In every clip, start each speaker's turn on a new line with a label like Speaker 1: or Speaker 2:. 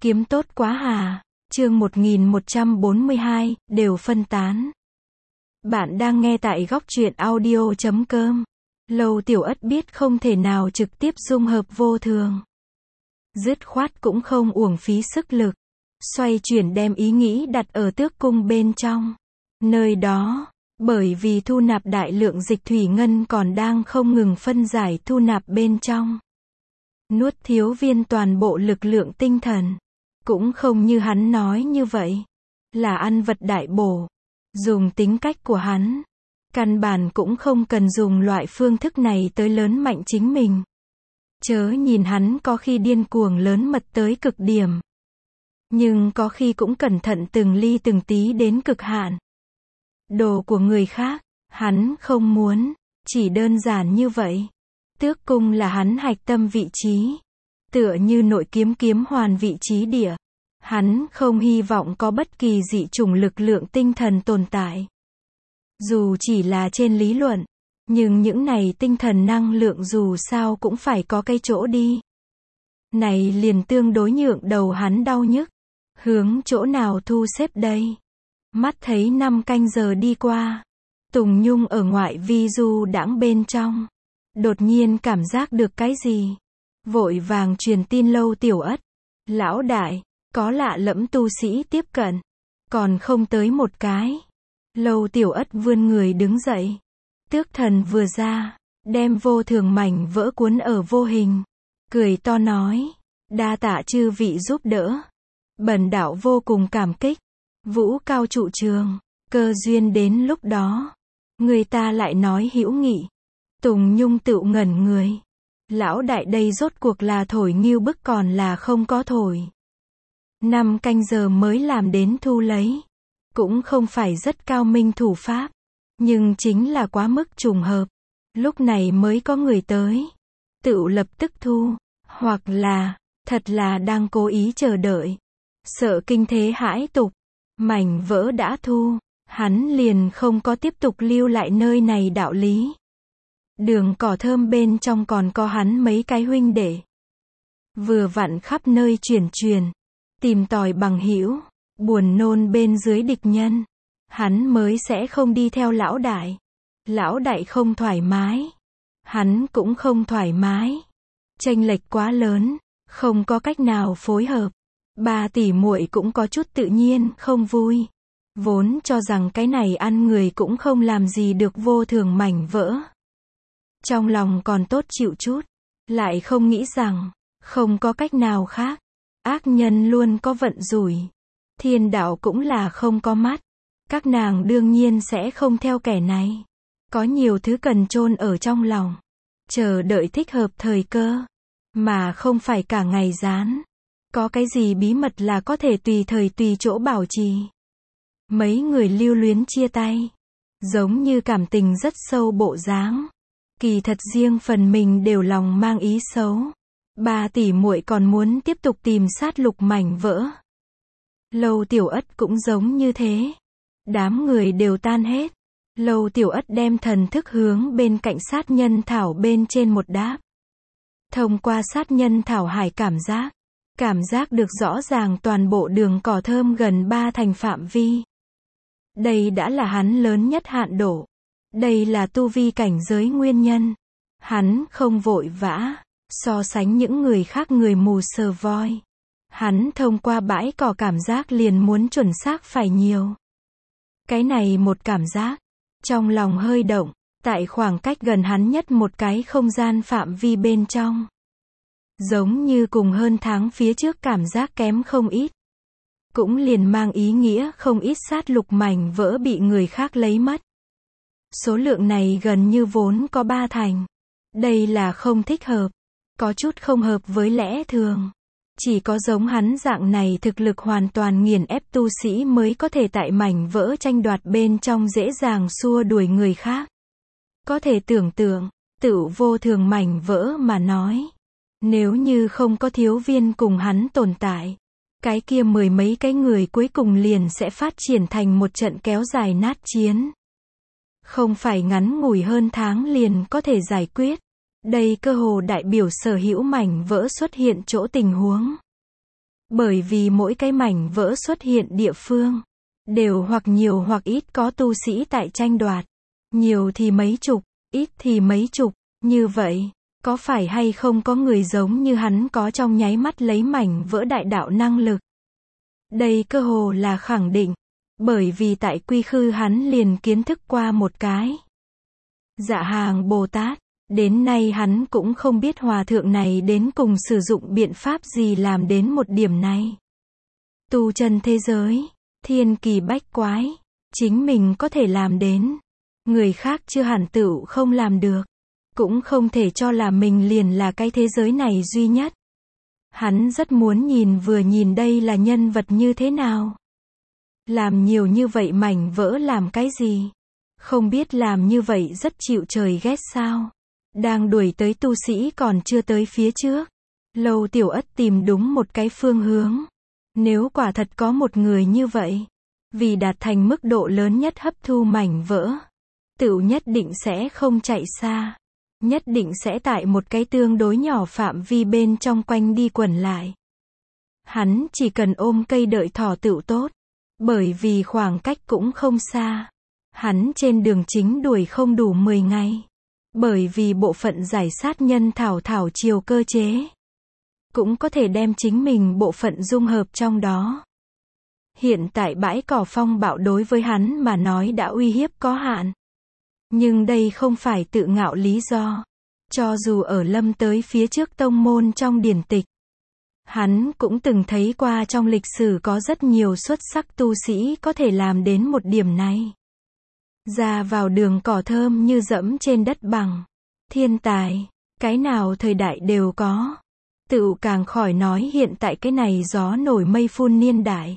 Speaker 1: Kiếm tốt quá hà. Chương 1142, đều phân tán. Bạn đang nghe tại góc truyện audio.com. Lâu Tiểu Ất biết không thể nào trực tiếp dung hợp vô thường. Dứt khoát cũng không uổng phí sức lực. Xoay chuyển đem ý nghĩ đặt ở Tước Cung bên trong. Nơi đó, bởi vì thu nạp đại lượng dịch thủy ngân còn đang không ngừng phân giải thu nạp bên trong. Nuốt thiếu viên toàn bộ lực lượng tinh thần. Cũng không như hắn nói như vậy. Là ăn vật đại bổ. Dùng tính cách của hắn. Căn bản cũng không cần dùng loại phương thức này tới lớn mạnh chính mình. Chớ nhìn hắn có khi điên cuồng lớn mật tới cực điểm. Nhưng có khi cũng cẩn thận từng ly từng tí đến cực hạn. Đồ của người khác, hắn không muốn. Chỉ đơn giản như vậy. Tước Cung là hắn hạch tâm vị trí. Tựa như nội kiếm hoàn vị trí địa. Hắn không hy vọng có bất kỳ dị chủng lực lượng tinh thần tồn tại. Dù chỉ là trên lý luận. Nhưng những này tinh thần năng lượng dù sao cũng phải có cái chỗ đi. Này liền tương đối nhượng đầu hắn đau nhức. Hướng chỗ nào thu xếp đây? Mắt thấy 5 canh giờ đi qua. Tùng Nhung ở ngoại vi du đãng bên trong. Đột nhiên cảm giác được cái gì? Vội vàng truyền tin Lâu Tiểu Ất. Lão đại, có lạ lẫm tu sĩ tiếp cận. Còn không tới một cái. Lâu Tiểu Ất vươn người đứng dậy. Tước thần vừa ra. Đem vô thường mảnh vỡ cuốn ở vô hình. Cười to nói. Đa tạ chư vị giúp đỡ. Bần đạo vô cùng cảm kích. Vũ cao trụ trường. Cơ duyên đến lúc đó. Người ta lại nói hữu nghị. Tùng Nhung tựu ngẩn người. Lão đại đây rốt cuộc là thổi nghiêu bức còn là không có thổi. 5 canh giờ mới làm đến thu lấy. Cũng không phải rất cao minh thủ pháp. Nhưng chính là quá mức trùng hợp. Lúc này mới có người tới. Tựu lập tức thu. Hoặc là, thật là đang cố ý chờ đợi. Sợ kinh thế hãi tục. Mảnh vỡ đã thu. Hắn liền không có tiếp tục lưu lại nơi này đạo lý. Đường cỏ thơm bên trong còn có hắn mấy cái huynh đệ. Vừa vặn khắp nơi truyền. Tìm tòi bằng hữu. Buồn nôn bên dưới địch nhân. Hắn mới sẽ không đi theo lão đại. Lão đại không thoải mái. Hắn cũng không thoải mái. Chênh lệch quá lớn. Không có cách nào phối hợp. 3 tỷ muội cũng có chút tự nhiên không vui. Vốn cho rằng cái này ăn người cũng không làm gì được vô thường mảnh vỡ. Trong lòng còn tốt chịu chút. Lại không nghĩ rằng, không có cách nào khác. Ác nhân luôn có vận rủi. Thiên đạo cũng là không có mắt. Các nàng đương nhiên sẽ không theo kẻ này. Có nhiều thứ cần chôn ở trong lòng. Chờ đợi thích hợp thời cơ. Mà không phải cả ngày gián. Có cái gì bí mật là có thể tùy thời tùy chỗ bảo trì. Mấy người lưu luyến chia tay. Giống như cảm tình rất sâu bộ dáng. Kỳ thật riêng phần mình đều lòng mang ý xấu. 3 tỷ muội còn muốn tiếp tục tìm sát lục mảnh vỡ. Lâu Tiểu Ất cũng giống như thế. Đám người đều tan hết. Lâu Tiểu Ất đem thần thức hướng bên cạnh sát nhân thảo bên trên một đáp. Thông qua sát nhân thảo hải cảm giác được rõ ràng toàn bộ đường cỏ thơm gần 3 thành phạm vi. Đây đã là hắn lớn nhất hạn độ. Đây là tu vi cảnh giới nguyên nhân. Hắn không vội vã. So sánh những người khác người mù sờ voi. Hắn thông qua bãi cỏ cảm giác liền muốn chuẩn xác phải nhiều. Cái này một cảm giác. Trong lòng hơi động. Tại khoảng cách gần hắn nhất một cái không gian phạm vi bên trong. Giống như cùng hơn tháng phía trước cảm giác kém không ít. Cũng liền mang ý nghĩa không ít sát lục mảnh vỡ bị người khác lấy mất. Số lượng này gần như vốn có 3 thành. Đây là không thích hợp. Có chút không hợp với lẽ thường. Chỉ có giống hắn dạng này thực lực hoàn toàn nghiền ép tu sĩ mới có thể tại mảnh vỡ tranh đoạt bên trong dễ dàng xua đuổi người khác. Có thể tưởng tượng, tựu vô thường mảnh vỡ mà nói. Nếu như không có thiếu viên cùng hắn tồn tại. Cái kia 10 mấy cái người cuối cùng liền sẽ phát triển thành một trận kéo dài nát chiến. Không phải ngắn ngủi hơn tháng liền có thể giải quyết. Đây cơ hồ đại biểu sở hữu mảnh vỡ xuất hiện chỗ tình huống. Bởi vì mỗi cái mảnh vỡ xuất hiện địa phương, đều hoặc nhiều hoặc ít có tu sĩ tại tranh đoạt. Nhiều thì mấy chục, ít thì mấy chục, như vậy, có phải hay không có người giống như hắn có trong nháy mắt lấy mảnh vỡ đại đạo năng lực? Đây cơ hồ là khẳng định, bởi vì tại Quy Khư hắn liền kiến thức qua một cái. Dạ Hàng Bồ Tát, đến nay hắn cũng không biết hòa thượng này đến cùng sử dụng biện pháp gì làm đến một điểm này. Tu chân thế giới, thiên kỳ bách quái, chính mình có thể làm đến, người khác chưa hẳn tựu không làm được, cũng không thể cho là mình liền là cái thế giới này duy nhất. Hắn rất muốn vừa nhìn đây là nhân vật như thế nào. Làm nhiều như vậy mảnh vỡ làm cái gì? Không biết làm như vậy rất chịu trời ghét sao? Đang đuổi tới tu sĩ còn chưa tới phía trước. Lâu Tiểu Ất tìm đúng một cái phương hướng. Nếu quả thật có một người như vậy, vì đạt thành mức độ lớn nhất hấp thu mảnh vỡ, tựu nhất định sẽ không chạy xa. Nhất định sẽ tại một cái tương đối nhỏ phạm vi bên trong quanh đi quẩn lại. Hắn chỉ cần ôm cây đợi thỏ tựu tốt. Bởi vì khoảng cách cũng không xa. Hắn trên đường chính đuổi không đủ 10 ngày. Bởi vì bộ phận giải sát nhân thảo chiều cơ chế, cũng có thể đem chính mình bộ phận dung hợp trong đó. Hiện tại bãi cỏ phong bạo đối với hắn mà nói đã uy hiếp có hạn. Nhưng đây không phải tự ngạo lý do. Cho dù ở lâm tới phía trước tông môn trong điển tịch, hắn cũng từng thấy qua trong lịch sử có rất nhiều xuất sắc tu sĩ có thể làm đến một điểm này. Ra vào đường cỏ thơm như dẫm trên đất bằng. Thiên tài, cái nào thời đại đều có. Tựu càng khỏi nói hiện tại cái này gió nổi mây phun niên đại.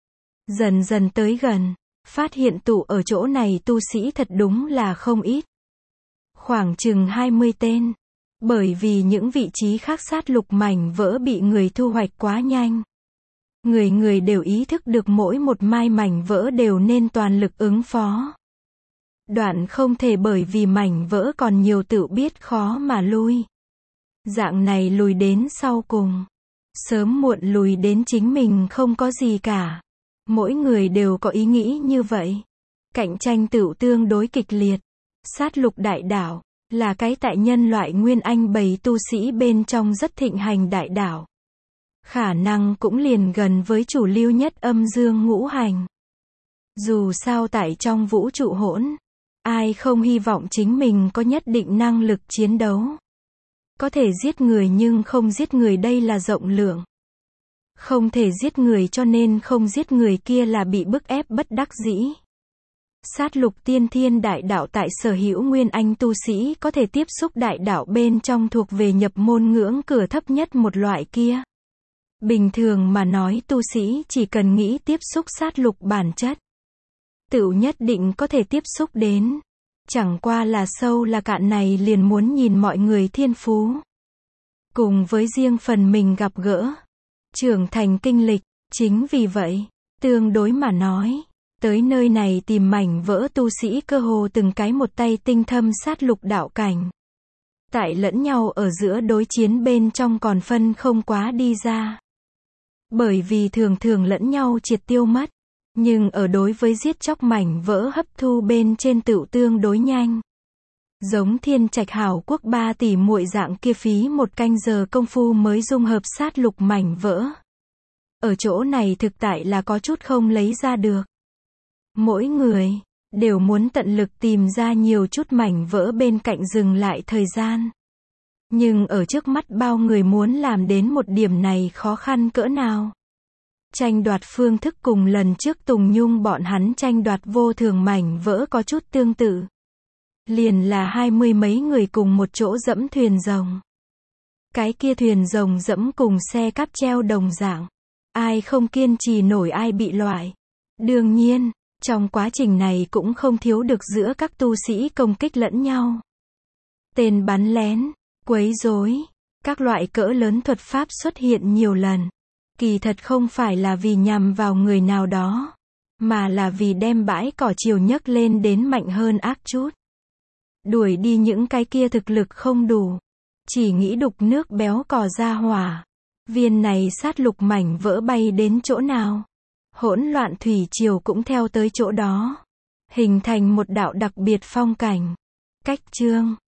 Speaker 1: Dần dần tới gần, phát hiện tụ ở chỗ này tu sĩ thật đúng là không ít. Khoảng chừng 20 tên. Bởi vì những vị trí khác sát lục mảnh vỡ bị người thu hoạch quá nhanh. Người đều ý thức được mỗi một mai mảnh vỡ đều nên toàn lực ứng phó. Đoạn không thể bởi vì mảnh vỡ còn nhiều tự biết khó mà lui. Dạng này lùi đến sau cùng. Sớm muộn lùi đến chính mình không có gì cả. Mỗi người đều có ý nghĩ như vậy. Cạnh tranh tựu tương đối kịch liệt. Sát lục đại đảo là cái tại nhân loại nguyên anh bầy tu sĩ bên trong rất thịnh hành đại đảo. Khả năng cũng liền gần với chủ lưu nhất âm dương ngũ hành. Dù sao tại trong vũ trụ hỗn, ai không hy vọng chính mình có nhất định năng lực chiến đấu. Có thể giết người nhưng không giết người đây là rộng lượng. Không thể giết người cho nên không giết người kia là bị bức ép bất đắc dĩ. Sát lục tiên thiên đại đạo tại sở hữu nguyên anh tu sĩ có thể tiếp xúc đại đạo bên trong thuộc về nhập môn ngưỡng cửa thấp nhất một loại kia. Bình thường mà nói tu sĩ chỉ cần nghĩ tiếp xúc sát lục bản chất, tựu nhất định có thể tiếp xúc đến. Chẳng qua là sâu là cạn này liền muốn nhìn mọi người thiên phú. Cùng với riêng phần mình gặp gỡ, trưởng thành kinh lịch, chính vì vậy, tương đối mà nói, tới nơi này tìm mảnh vỡ tu sĩ cơ hồ từng cái một tay tinh thâm sát lục đạo cảnh. Tại lẫn nhau ở giữa đối chiến bên trong còn phân không quá đi ra. Bởi vì thường thường lẫn nhau triệt tiêu mất. Nhưng ở đối với giết chóc mảnh vỡ hấp thu bên trên tựu tương đối nhanh. Giống Thiên Trạch Hảo Quốc 3 tỷ muội dạng kia phí một canh giờ công phu mới dung hợp sát lục mảnh vỡ. Ở chỗ này thực tại là có chút không lấy ra được. Mỗi người đều muốn tận lực tìm ra nhiều chút mảnh vỡ bên cạnh dừng lại thời gian. Nhưng ở trước mắt bao người muốn làm đến một điểm này khó khăn cỡ nào. Tranh đoạt phương thức cùng lần trước Tùng Nhung bọn hắn tranh đoạt vô thường mảnh vỡ có chút tương tự. Liền là 20 mấy người cùng một chỗ dẫm thuyền rồng. Cái kia thuyền rồng dẫm cùng xe cáp treo đồng dạng. Ai không kiên trì nổi ai bị loại. Đương nhiên, trong quá trình này cũng không thiếu được giữa các tu sĩ công kích lẫn nhau. Tên bắn lén, quấy rối, các loại cỡ lớn thuật pháp xuất hiện nhiều lần. Kỳ thật không phải là vì nhằm vào người nào đó, mà là vì đem bãi cỏ chiều nhấc lên đến mạnh hơn ác chút. Đuổi đi những cái kia thực lực không đủ, chỉ nghĩ đục nước béo cò ra hỏa. Viên này sát lục mảnh vỡ bay đến chỗ nào? Hỗn loạn thủy triều cũng theo tới chỗ đó, hình thành một đạo đặc biệt phong cảnh. Cách chương